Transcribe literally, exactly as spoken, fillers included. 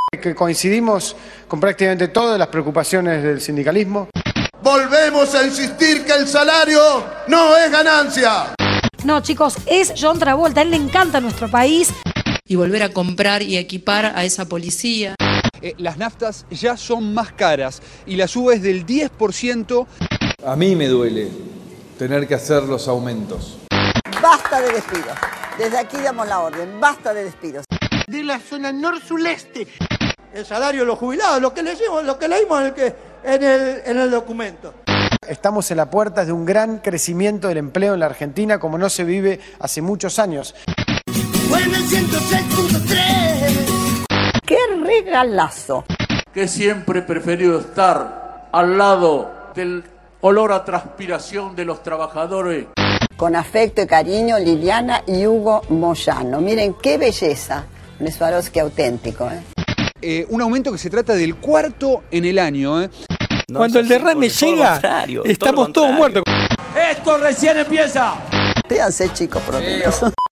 Que coincidimos con prácticamente todas las preocupaciones del sindicalismo. Volvemos a insistir que el salario no es ganancia. No, chicos, es John Travolta, a él le encanta nuestro país. Y volver a comprar y equipar a esa policía. Eh, las naftas ya son más caras y la suba es del diez por ciento. A mí me duele tener que hacer los aumentos. Basta de despidos. Desde aquí damos la orden. Basta de despidos. De la zona nor-suleste. El salario de los jubilados, lo que leímos, lo que leímos en el, que, en, el, en el documento. Estamos en la puerta de un gran crecimiento del empleo en la Argentina como no se vive hace muchos años. Bueno, ciento seis punto tres. ¡Qué regalazo! Que siempre he preferido estar al lado del olor a transpiración de los trabajadores. Con afecto y cariño, Liliana y Hugo Moyano. Miren qué belleza. Un Swarovski auténtico, ¿eh? Eh, un aumento que se trata del cuarto en el año, ¿eh? No, Cuando el derrame llega, estamos todos muertos. ¡Esto recién empieza! Fíjense, chicos, por lo menos.